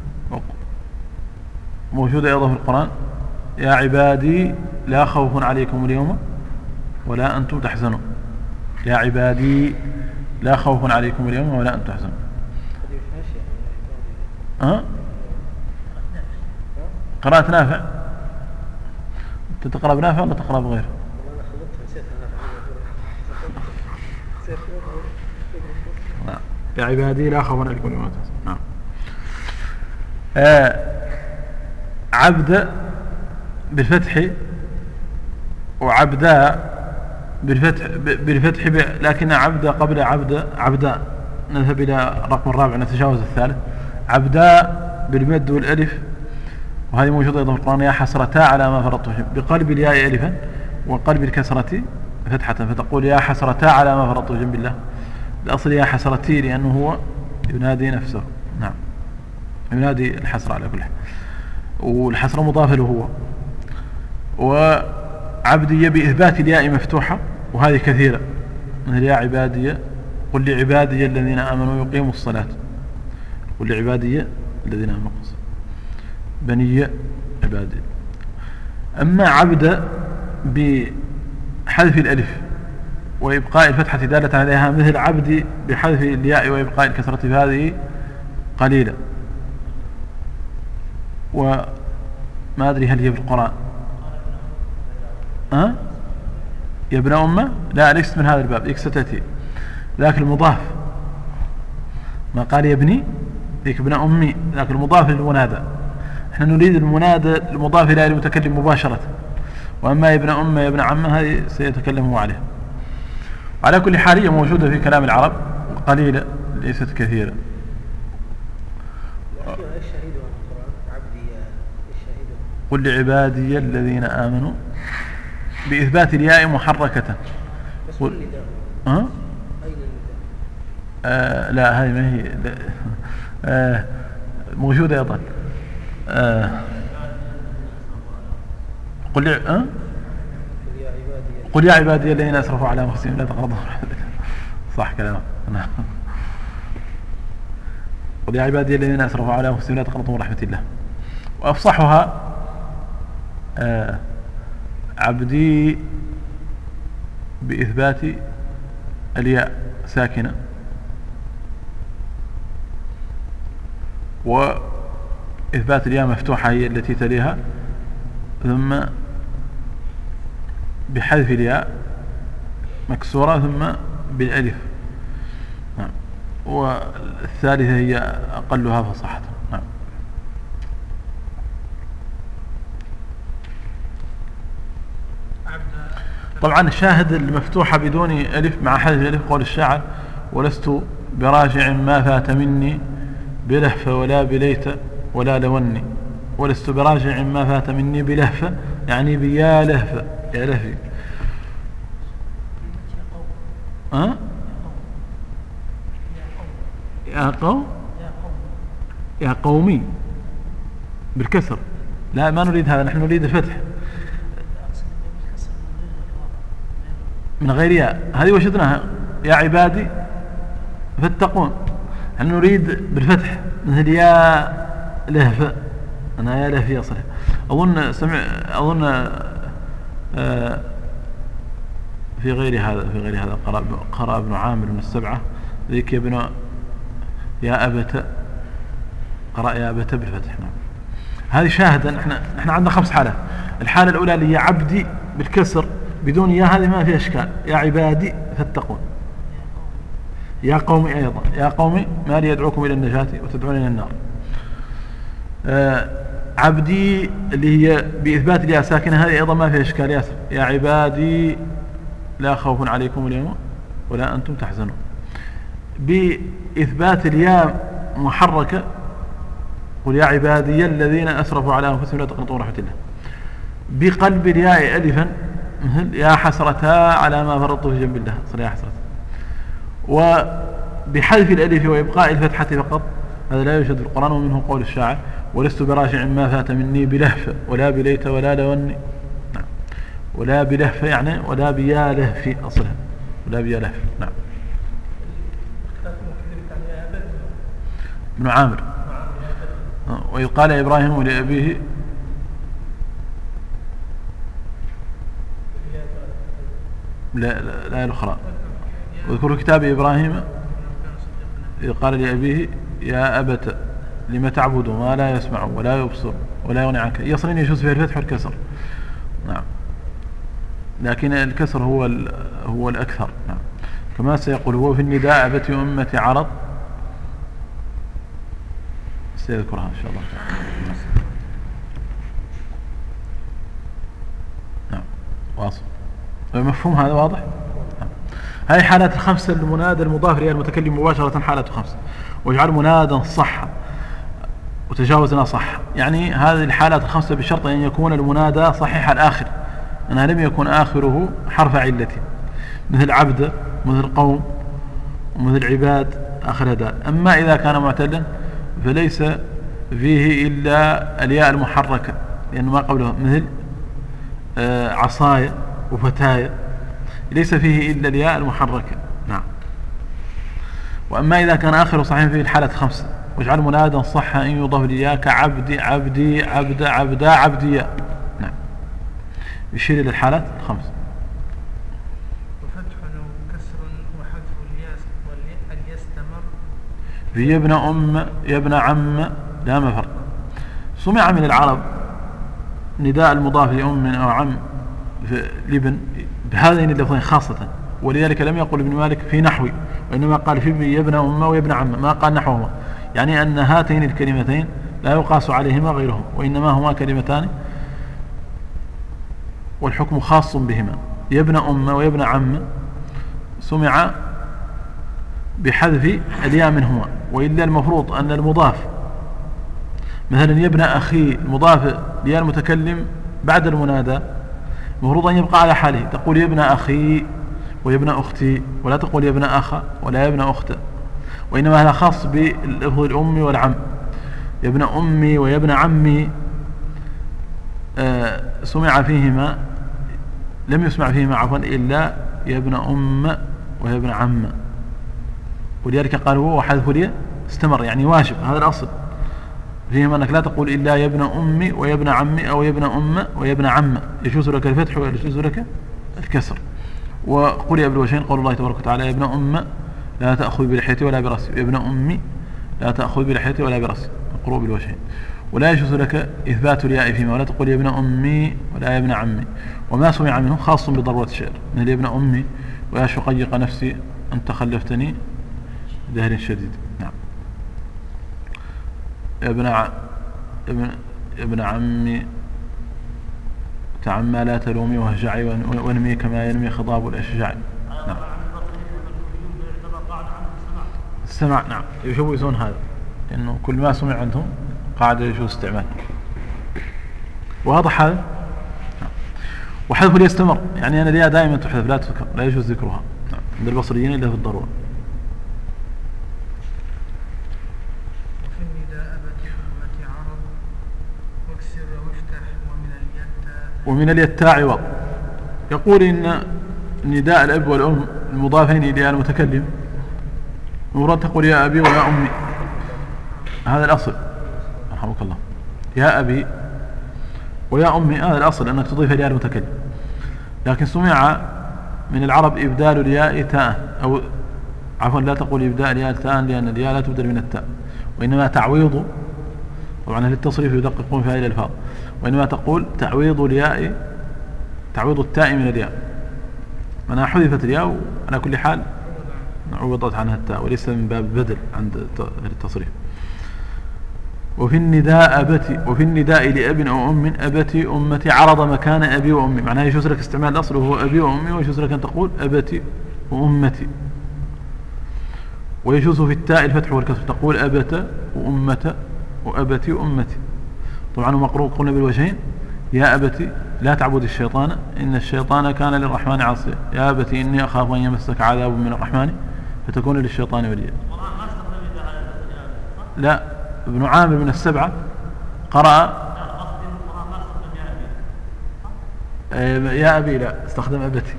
موجودة أيضا في القرآن يا عبادي لا خوف عليكم اليوم ولا أنتم تحزنون. يا عبادي لا خوف عليكم اليوم ولا أنتم تحزنون. قراءة نافع. تقرأ بنافع ولا تقرأ بغيره؟ نعم. يا عبادي لا خوف عليكم ولا تحزنون. نعم. عبد بالفتح وعبداء بالفتح لكن عبد قبل عبداء. نذهب إلى رقم الرابع نتجاوز الثالث. عبداء بالمد والألف، وهذه موجودة أيضا في القرآن. يا حسرتا على ما فرطت بقلب الياء ألفا وقلب الكسرة فتحة، فتقول يا حسرتا على ما فرطت جنب الله. الأصل يا حسرتي لأنه هو ينادي نفسه. نعم، ينادي الحسرة على كل حال، والحسرة مضافة له هو. وعبدي بإثبات الياء مفتوحة، وهذه كثيرة، مثل يا عبادي قل لعبادي الذين آمنوا يقيموا الصلاة، قل لعبادي الذين آمنوا بني عبادي. أما عبد بحذف الألف وإبقاء الفتحة دالة عليها مثل عبدي بحذف الياء وإبقاء الكسرة، فهذه قليلة، وما أدري هل هي في القرآن. يا ابن أمة، لا ليست من هذا الباب، ستأتي ذاك المضاف، ما قال يا ابني ذيك ابن أمي، ذاك المضاف للمنادى. احنا نريد المنادى المضاف إلى المتكلم مباشرة، وأما يا ابن أمة يا ابن عمة هذه سيتكلم هو عليها. على كل حال هي موجودة في كلام العرب قليلة ليست كثيرة. قل لعبادي الذين آمنوا بإثبات الياء محركة. قل لا هذه ما هي موجودة أيضا. قل يا عبادي الذين أسرفوا على أنفسهم لا تقنطوا من رحمة الله. صح كلامك. قل يا عبادي الذين أسرفوا على أنفسهم لا تقنطوا من رحمة الله. وأفصحها عبدي بإثبات الياء ساكنة، وإثبات الياء مفتوحة هي التي تليها، ثم بحذف الياء مكسورة ثم بالألف. نعم. والثالثة هي أقلها فصاحة. نعم. طبعا الشاهد المفتوحة بدون ألف مع حذف الألف قول الشاعر ولست براجع ما فات مني بلهفة ولا بليت ولا لوني. ولست براجع ما فات مني بلهفة يعني بيا لهفة يا لهفي. يا قوم يا قومي بالكسر. لا ما نريد هذا، نحن نريد الفتح من غير ياء. هذه وجدناها يا عبادي فاتقون. نحن نريد بالفتح مثل يا لهفة. أنا يا لهفي أصلا أظن في غير هذا قرأ ابن عامر من السبعة ذيك يا أبت، قرأ يا أبت بالفتح. هذه شاهدا. احنا عندنا 5 حالات. الحالة الأولى اللي هي عبدي بالكسر بدون يا، هذه ما فيها إشكال. يا عبادي فاتقون. يا قومي أيضا يا قومي ما لي يدعوكم إلى النجاة وتدعون إلى النار. عبدي اللي هي بإثبات الياء ساكنة هذه أيضا ما فيها إشكال. يا عبادي لا خوف عليكم اليوم ولا أنتم تحزنون. بإثبات الياء محركة قل يا عبادي الذين أسرفوا على أنفسهم لا تقنطوا من رحمة الله. بقلب الياء ألفا مثل يا حسرتا على ما فرطت في جنب الله، صلى يا حسرتا. وبحذف الألف وإبقاء الفتحة فقط، هذا لا يوجد في القرآن. ومنه قول الشاعر ولست براجع ما فات مني بلهفة ولا بليت ولا لوني. نعم. ولا بلهفة يعني ولا بيا لهفي أصلها، ولا بيا لهفي. نعم. ابن عامر. وإذ قال إبراهيم لأبيه لا الأخرى. واذكروا كتاب إبراهيم إذ قال لأبيه يا أبت لما تعبد ما لا يسمع ولا يبصر ولا يغني عنك. يصلين يجوز فيها الفتح والكسر. نعم. لكن الكسر هو الأكثر. نعم. كما سيقول هو في النداء أبتي أمتي عرض، سيذكرها إن شاء الله. نعم واصل. مفهوم هذا واضح؟ هذه حالات الخمسة. المنادى المضاف إلى المتكلم مباشرة حالات خمسة. واجعل منادا صح وتجاوزنا صح، يعني هذه الحالات الخمسة بشرط أن يكون المنادى صحيح الآخر، أنها لم يكن آخره حرف علة، مثل عبد، مثل قوم، ومثل عباد آخر دال. أما إذا كان معتلا فليس فيه إلا الياء المحركة، لأنه ما قبله مثل عصايا وفتايا، ليس فيه إلا الياء المحركة. نعم. وأما إذا كان آخره صحيح فيه الحالة خمسة. واجعل منادا صح أن يضاف لياء كعبدي عبدي عبد عبدا عبديا. نعم. يشير إلى الحالات الخمسة. وفتح وكسر وحذف الياء استمر في يا ابن أم يا ابن عم لا مفر. سمع من العرب نداء المضاف لأم أو عم لابن بهذين اللفظين خاصة، ولذلك لم يقل ابن مالك في نحوي، وإنما قال في يا ابن أم ويا ابن عم، ما قال نحوهما، يعني أن هاتين الكلمتين لا يقاس عليهما غيرهم، وإنما هما كلمتان والحكم خاص بهما. يا ابن أم ويا ابن عم سمع بحذف الياء منهما، وإلا المفروض أن المضاف مثلا يا ابن أخي المضاف لياء المتكلم بعد المنادى المفروض أن يبقى على حاله، تقول يا ابن أخي ويا ابن أختي، ولا تقول يا ابن أخا ولا يا ابن أخت، وإنما هذا خاص بلفظ الأم والعم. يا ابن أمي ويا ابن عمي سمع فيهما، لم يسمع فيهما عفوا إلا يا ابن أم ويا ابن عم، ولذلك قالوا وحذف الياء استمر، يعني واجب. هذا الأصل فيهما أنك لا تقول إلا يا ابن أمي ويا ابن عمي أو يا ابن أم ويا ابن عم، يجوز لك الفتح ويجوز لك الكسر. وقل يا ابن الوجهين قول الله تبارك وتعالى يا ابن أم لا تأخذ بلحيتي ولا برأسي، يا ابن أمي لا تأخذ بلحيتي ولا برأسي، قرؤ بالوجهين. ولا يجوز لك إثبات الياء فيما، ولا تقول يا ابن أمي ولا يا ابن عمي. وما سمع منه خاص بضرورة الشعر، من يا ابن أمي ويا شقيق نفسي أنت خلفتني دهر شديد. نعم. يا ابن عمي تعمى لا تلومي وهجعي وانمي كما ينمي خضاب الأشجاع. نعم. السمع نعم يجوزون هذا، إنه كل ما سمع عندهم قاعدة يجوز استعمال. واضح هذا؟ وحذف الياء استمر، يعني أنا الياء دائما تحذف لا تذكر، لا يجوز ذكرها عند البصريين إلا في الضرورة. وفي النداء أبتي أمتي عرض واكسر وافتح ومن اليتاء عوض. يقول إن نداء الأب والأم المضافين إلى المتكلم المراد تقول يا أبي ويا أمي، هذا الأصل رحمك الله، يا أبي ويا أمي، هذا الأصل أنك تضيف الياء المتكلم. لكن سمع من العرب إبدال الياء تاء، أو عفوا لا تقول إبدال الياء تاء لأن الياء لا تبدل من التاء، وإنما تعويض، طبعا أهل التصريف يدققون في هذه الألفاظ، وإنما تقول تعويض الياء، تعويض التاء من الياء، منها حذفت الياء على كل حال عوضت عنها التاء، وليس من باب بدل عند التصريف. وفي النداء أبتي، وفي النداء لأب أو أم أبتي أمتي عرض مكان أبي وأمي، معناها يجوز لك استعمال الأصل وهو أبي وأمي، ويجوز لك أن تقول أبتي وأمتي. ويجوز في التاء الفتح والكسر، تقول أبت وأمة وأبتي وأمتي. طبعا مقروء قلنا بالوجهين، يا أبتي لا تعبد الشيطان إن الشيطان كان للرحمن عاصيا، يا أبتي إني أخاف أن يمسك عذاب من الرحمن فتكون للشيطان وليا. لا، ابن عامر من السبعة قرأ يا أبي، لا استخدم أبتي.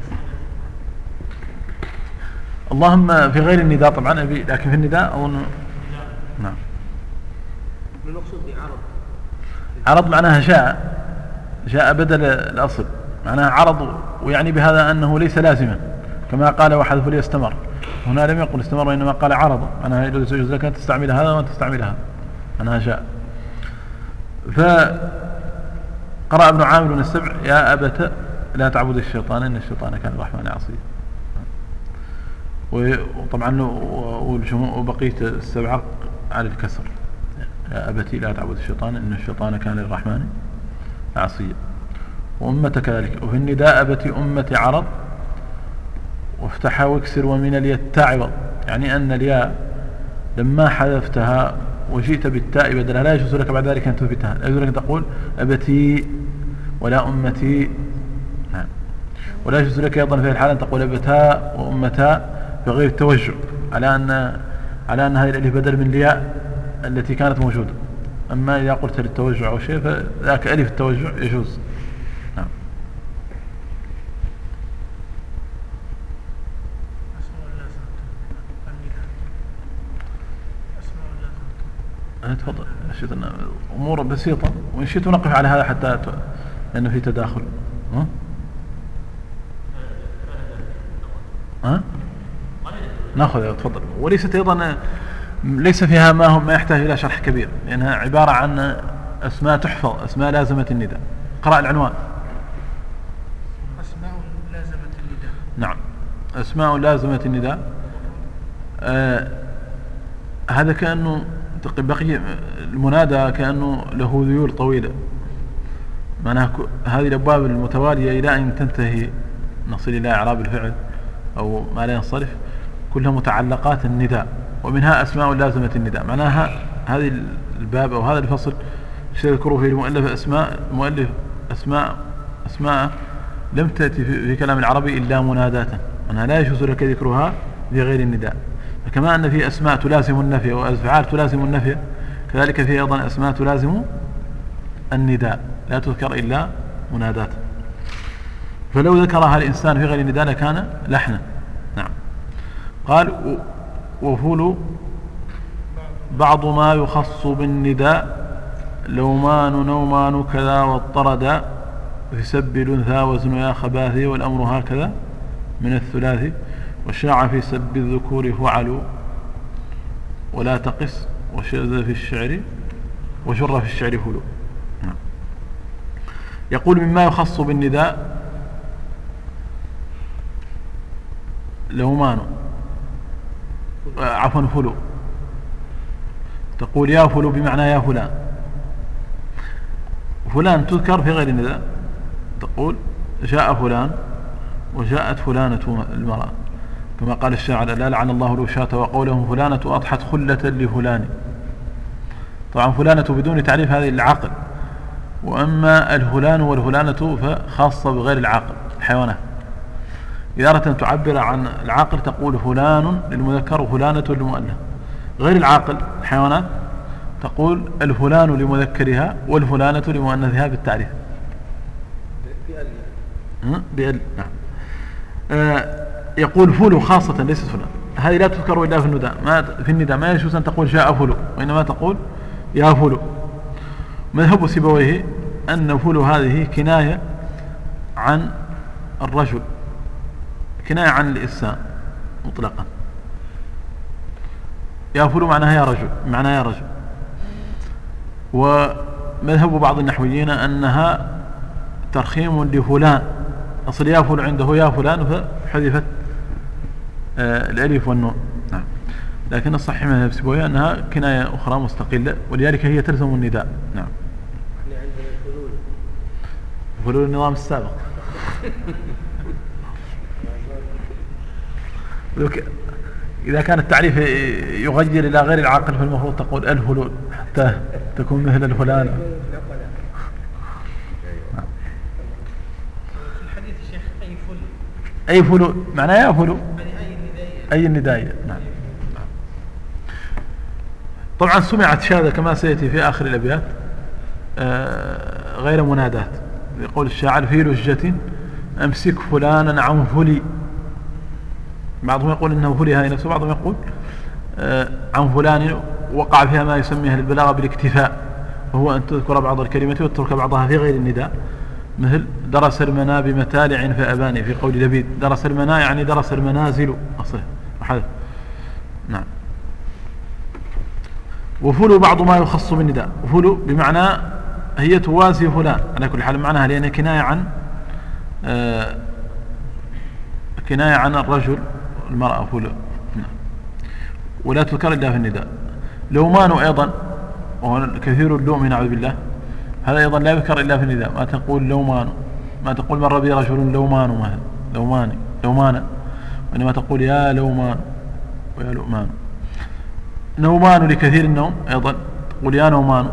اللهم في غير النداء طبعا أبي، لكن في النداء أظن نعم. المقصود بعرض، عرض معناها جاء بدل الأصل، معناها عرض، ويعني بهذا أنه ليس لازما، كما قال وحذف الياء استمر، هنا لم يقل استمر وإنما قال عرض، معناها يجوز لك أن تستعمل هذا وأن تستعمل هذا، معناها جاء. فقرأ ابن عامر من السبع يا أبت لا تعبد الشيطان إن الشيطان كان الرحمن عصيا. وطبعا وبقية السبعة على الكسر. يا أبتي لا تعبد الشيطان إن الشيطان كان للرحمن عصيا. وأمة كذلك. وفي النداء أبتي أمتي عرض وافتحها واكسر ومن الياء تعوض، يعني أن الياء لما حذفتها وجئت بالتاء بدلها لا يجوز لك بعد ذلك أن تثبتها، لا يجوز لك أن تقول أبتي ولا أمتي. نعم. ولا يجوز لك أيضا في الحالة أن تقول أبتاء وأمتاء بغير التوجع، على أن هذه الألف بدل من الياء التي كانت موجودة. أما إذا قلت للتوجع أو شيء فذاك ألف التوجع يجوز. نعم. تفضل. أمور بسيطة، وإن شئت نقف على هذا حتى لأنه في تداخل. ناخذ. تفضل. وليست أيضا ليس فيها ما يحتاج إلى شرح كبير، لأنها عبارة عن أسماء تحفظ، أسماء لازمة النداء. قرأ العنوان. أسماء لازمة النداء. نعم. أسماء لازمة النداء. هذا كأنه بقي المنادى كأنه له ذيول طويلة، معناها هذه الأبواب المتوالية إلى أن تنتهي نصل إلى إعراب الفعل أو ما لا ينصرف، كلها متعلقات النداء، ومنها أسماء لازمة النداء. معناها هذه الباب أو هذا الفصل سيذكر فيه المؤلف أسماء لم تأتي في كلام العربي إلا مناداة، أنها لا يجوز لك ذكرها في غير النداء. فكما أن في أسماء تلازم النفي وأفعال تلازم النفي، كذلك في أيضا أسماء تلازم النداء لا تذكر إلا مناداة. فلو ذكرها الإنسان في غير النداء لكان لحنا. نعم. قال وفول بعض ما يخص بالنداء لومان نومان كذا واضطردا في سب الأنثى وزن يا خباثي والأمر هكذا من الثلاثي وشاع في سب الذكور فعلوا ولا تقس وشذ في الشعر وشر في الشعر فلو. يقول مما يخص بالنداء لومان عفوا فلو، تقول يا فلو بمعنى يا فلان. فلان تذكر في غير النداء، تقول جاء فلان وجاءت فلانة المرأة، كما قال الشاعر لا لعن الله الوشاة وقولهم فلانة أضحت خلة لفلان. طبعا فلانة بدون تعريف هذه العقل، وأما الفلان والفلانة فخاصة بغير العاقل الحيوانات. إذا أردت أن تعبر عن العاقل تقول فلان للمذكر وفلانة للمؤنث. غير العاقل الحيوانات تقول الفلان لمذكرها والفلانة لمؤنثها بالتعريف بأل. نعم. يقول فلو خاصة ليست فلان، هذه لا تذكر إلا في النداء ما يجوز أن تقول جاء فلو، وإنما تقول يا فلو. مذهب سيبويه أن فلو هذه كناية عن الرجل، كناية عن الإنسان مطلقا. يا فلو معناها يا رجل، معناها يا رجل. ومذهب بعض النحويين أنها ترخيم لفلان، أصل يا فلو عنده يا فلان فحذفت الألف والنون. نعم. لكن الصحيح مذهب سيبويه أنها كناية أخرى مستقلة، ولذلك هي تلزم النداء. نعم. عندنا الفلول، فلول النظام السابق. إذا كان التعريف يغير إلى غير العاقل فالمفروض تقول الفلول حتى تكون مثل الفلان. في الحديث الشيخ أي فل، أي فلول معناه يا فلو، أي النداية. أي النداية. نعم. طبعا سمعت شاذة كما سيأتي في آخر الأبيات غير منادات. يقول الشاعر في لجة أمسك فلانا عن فلي، بعضهم يقول إنه فلي هذه نفسه، بعضهم يقول عن فلان وقع فيها ما يسميه البلاغة بالاكتفاء، وهو أن تذكر بعض الكلمات وتترك بعضها في غير النداء، مثل درس المنا بمتالع فأباني في قول لبيد. درس المنا يعني درس المنازل أصله وحذف. نعم. وفلو بعض ما يخص بالنداء، فلو بمعنى هي توازي فلان على كل حال معناها، لأن كناية عن الرجل المرأة فل. نعم. ولا تذكر إلا في النداء. لومان أيضا وهو كثير اللوم نعوذ بالله، هذا أيضا لا يذكر إلا في النداء. ما تقول لومان، ما تقول مر بي رجل لومان مثلا لومانا، وإنما تقول يا لومان ويا لؤمان. نومان لكثير النوم أيضا تقول يا نومان،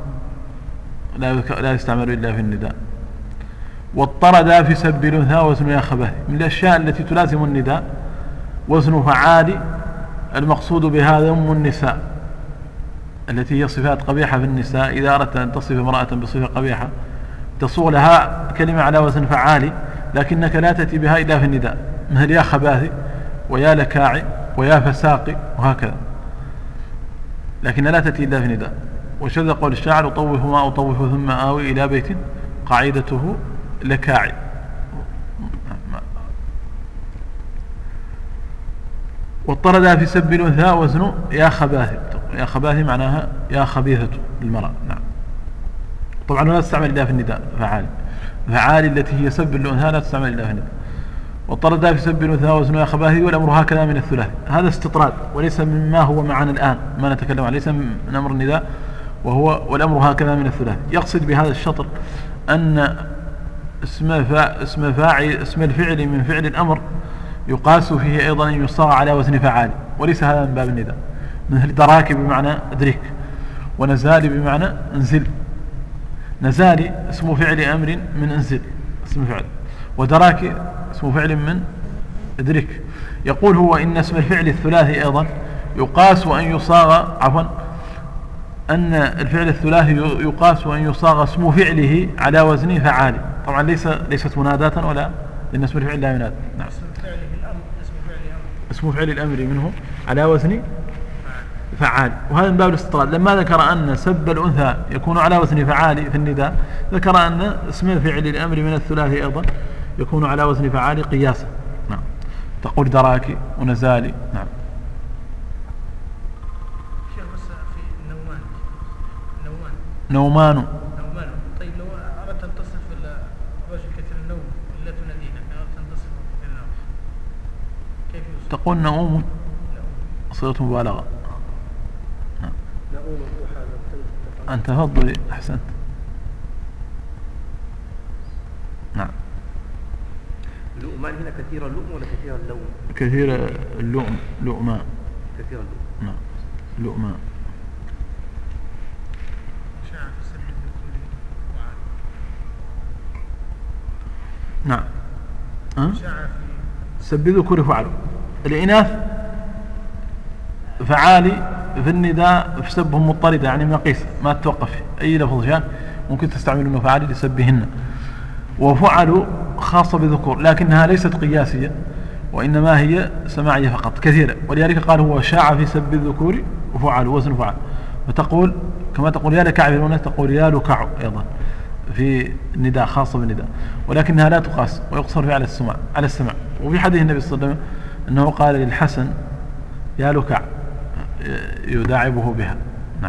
لا يستعمل إلا في النداء. واضطردا في سب الأنثى وزن يا خباث. من الأشياء التي تلازم النداء وزن فعال، المقصود بها ذم النساء التي هي صفات قبيحة في النساء. إذا أردت أن تصف امرأة بصفة قبيحة تصوغ لها كلمة على وزن فعالي، لكنك لا تأتي بها إلا في النداء، مثل يا خباثي ويا لكاعي ويا فساقي وهكذا، لكن لا تأتي إلا في النداء. وشذ قول الشاعر أطوف ما أطوف ثم آوي إلى بيت قاعدته لكاعي. واضطردا في سب الأنثى وزن يا خباثي. يا خباثي معناها يا خبيثة المرأة. نعم. طبعا لا تستعمل إلا في النداء فعالي التي هي سب الأنثى لا تستعمل إلا في النداء. واضطردا في سب الأنثى وزن يا خباثي، والأمر هكذا من الثلاثي. هذا استطراد وليس مما هو معنا الآن ما نتكلم عنه، ليس من أمر النداء، والأمر هكذا من الثلاثي. يقصد بهذا الشطر أن اسم الفعل من فعل الأمر يقاس فيه أيضا أن يصاغ على وزن فعال، وليس هذا من باب النداء. مثل دراك بمعنى أدرك، ونزالي بمعنى انزل. نزالي اسم فعل أمر من انزل اسم فعل، ودراك اسم فعل من ادرك. يقول هو إن اسم الفعل الثلاثي أيضا يقاس أن يصاغ أن الفعل الثلاثي يقاس أن يصاغ اسم فعله على وزن فعال. طبعا ليست مناداة ولا، لأن اسم الفعل لا ينادى. نعم. اسم فعل الأمر منه على وزن فعال، وهذا من باب الاستطراد. لما ذكر أن سب الأنثى يكون على وزن فعال في النداء، ذكر أن اسم فعل الأمر من الثلاثي أيضا يكون على وزن فعال قياسا. نعم. تقول دراكي ونزالي. نعم. نومان. طيب لو أردت أن تصف الرجل كثير النوم لا تناديه، لكن أردت أن تصف كثير النوم كيف يوصف؟ تقول نؤوم صيغة مبالغة. أنت تفضل. أحسنت. نعم. لؤمان هنا كثير اللؤم ولا كثير اللوم؟ كثير اللؤم. لؤمان. كثير اللؤم. نعم. لؤمان. نعم. سب ذكور فعل. الإناث فعالي في النداء في سبهم مضطردة، يعني مقيس ما تتوقف أي لفظ شان ممكن تستعملونه فعالي لسبهن. وفعل خاصة بذكور لكنها ليست قياسية، وإنما هي سماعية فقط كثيرة، ولذلك قال هو شاع في سب الذكور وفعل وزن فعل. وتقول كما تقول يا لكع في الأناث تقول يا لكع أيضا في النداء خاصة بالنداء، ولكنها لا تقاس ويقصر فيها على السمع. وفي حديث النبي صلى الله عليه وسلم أنه قال للحسن يا لكع يداعبه بها. نعم.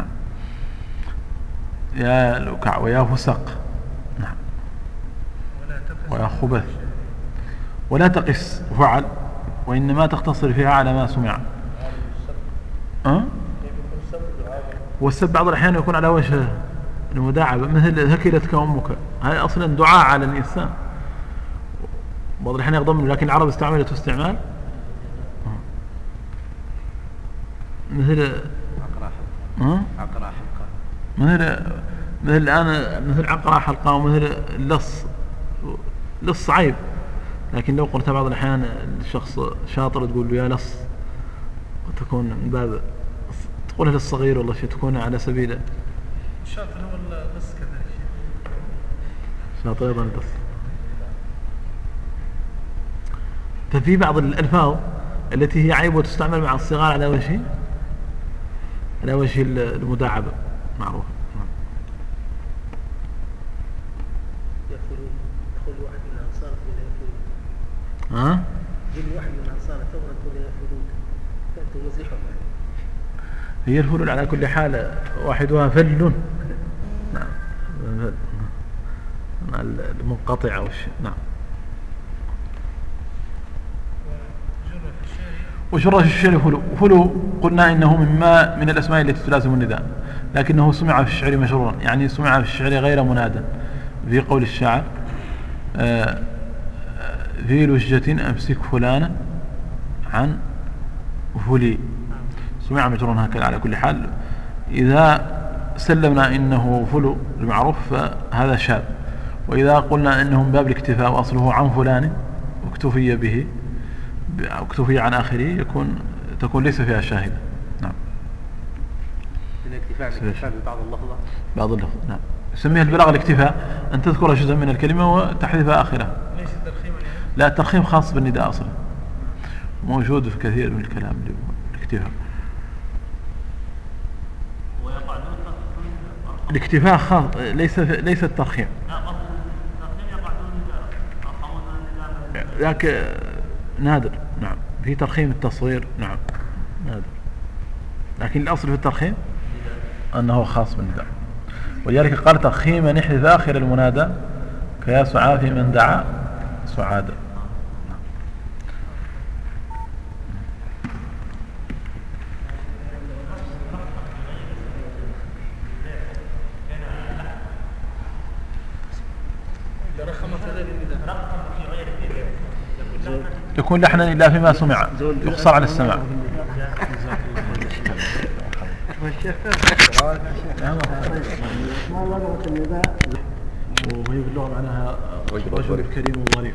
يا لكع ويا فسق. نعم. ويا خبث. ولا تقس فعل، وإنما تقتصر فيها على ما سمع. والسب بعض الأحيان يكون على وجه المداعبة، مثل ثكلتك أمك، هذا أصلا دعاء على الإنسان، بعض الأحيان يغضب، لكن العرب استعملته استعمال مثل عقرى حلقة، مثل الآن مثل عقرى حلقة، ومثل لص عيب، لكن لو قلت بعض الأحيان الشخص شاطر تقول له يا لص، وتكون من باب تقولها للصغير والله شيء، تكون على سبيل الشاطر هو اللص كذلك، شاطر أيضا اللص. ففي بعض الألفاظ التي هي عيب وتستعمل مع الصغار على وجه المداعبة معروف. يقول واحد من الأنصار يقول ها؟ يقول واحد من الأنصار تقول يا فلول، فأنتم مزيحة. هي الفلول على كل حال واحدها فل. نعم. المنقطعة والشيء. نعم. وجر في الشارع وشراش الشعر فلو. فلو قلنا إنه من الأسماء التي تلازم النداء، لكنه سمع في الشعر مشرورا، يعني سمع في الشعر غير منادى، في قول الشاعر في لجة أمسك فلانا عن فلي، سمع مجرورا هكذا. على كل حال إذا سلمنا إنه فلو المعروف فهذا شاذ، وإذا قلنا إنه من باب الاكتفاء وأصله عن فلان واكتفي به اكتفي عن آخره تكون ليس فيها شاهدة. نعم. الاكتفاء ببعض اللفظة. بعض اللفظ نعم. يسميها البلاغ الاكتفاء، أن تذكر جزءا من الكلمة وتحذف آخرها. ليس ترخيما يعني؟ لا، الترخيم خاص بالنداء أصلا، موجود في كثير من الكلام اللي هو الاكتفاء. الاكتفاء خاص، ليس الترخيم. لكن نادر. نعم، في ترخيم التصغير. نعم نادر، لكن الأصل في الترخيم أنه خاص بالنداء. ولذلك قال ترخيما نحذف آخر المنادى كيا سعافي من دعا سعادة. يكون لحنا إلا فيما سمع، يقصر على السمع. وهي باللغة معناها رجل كريم ظريف.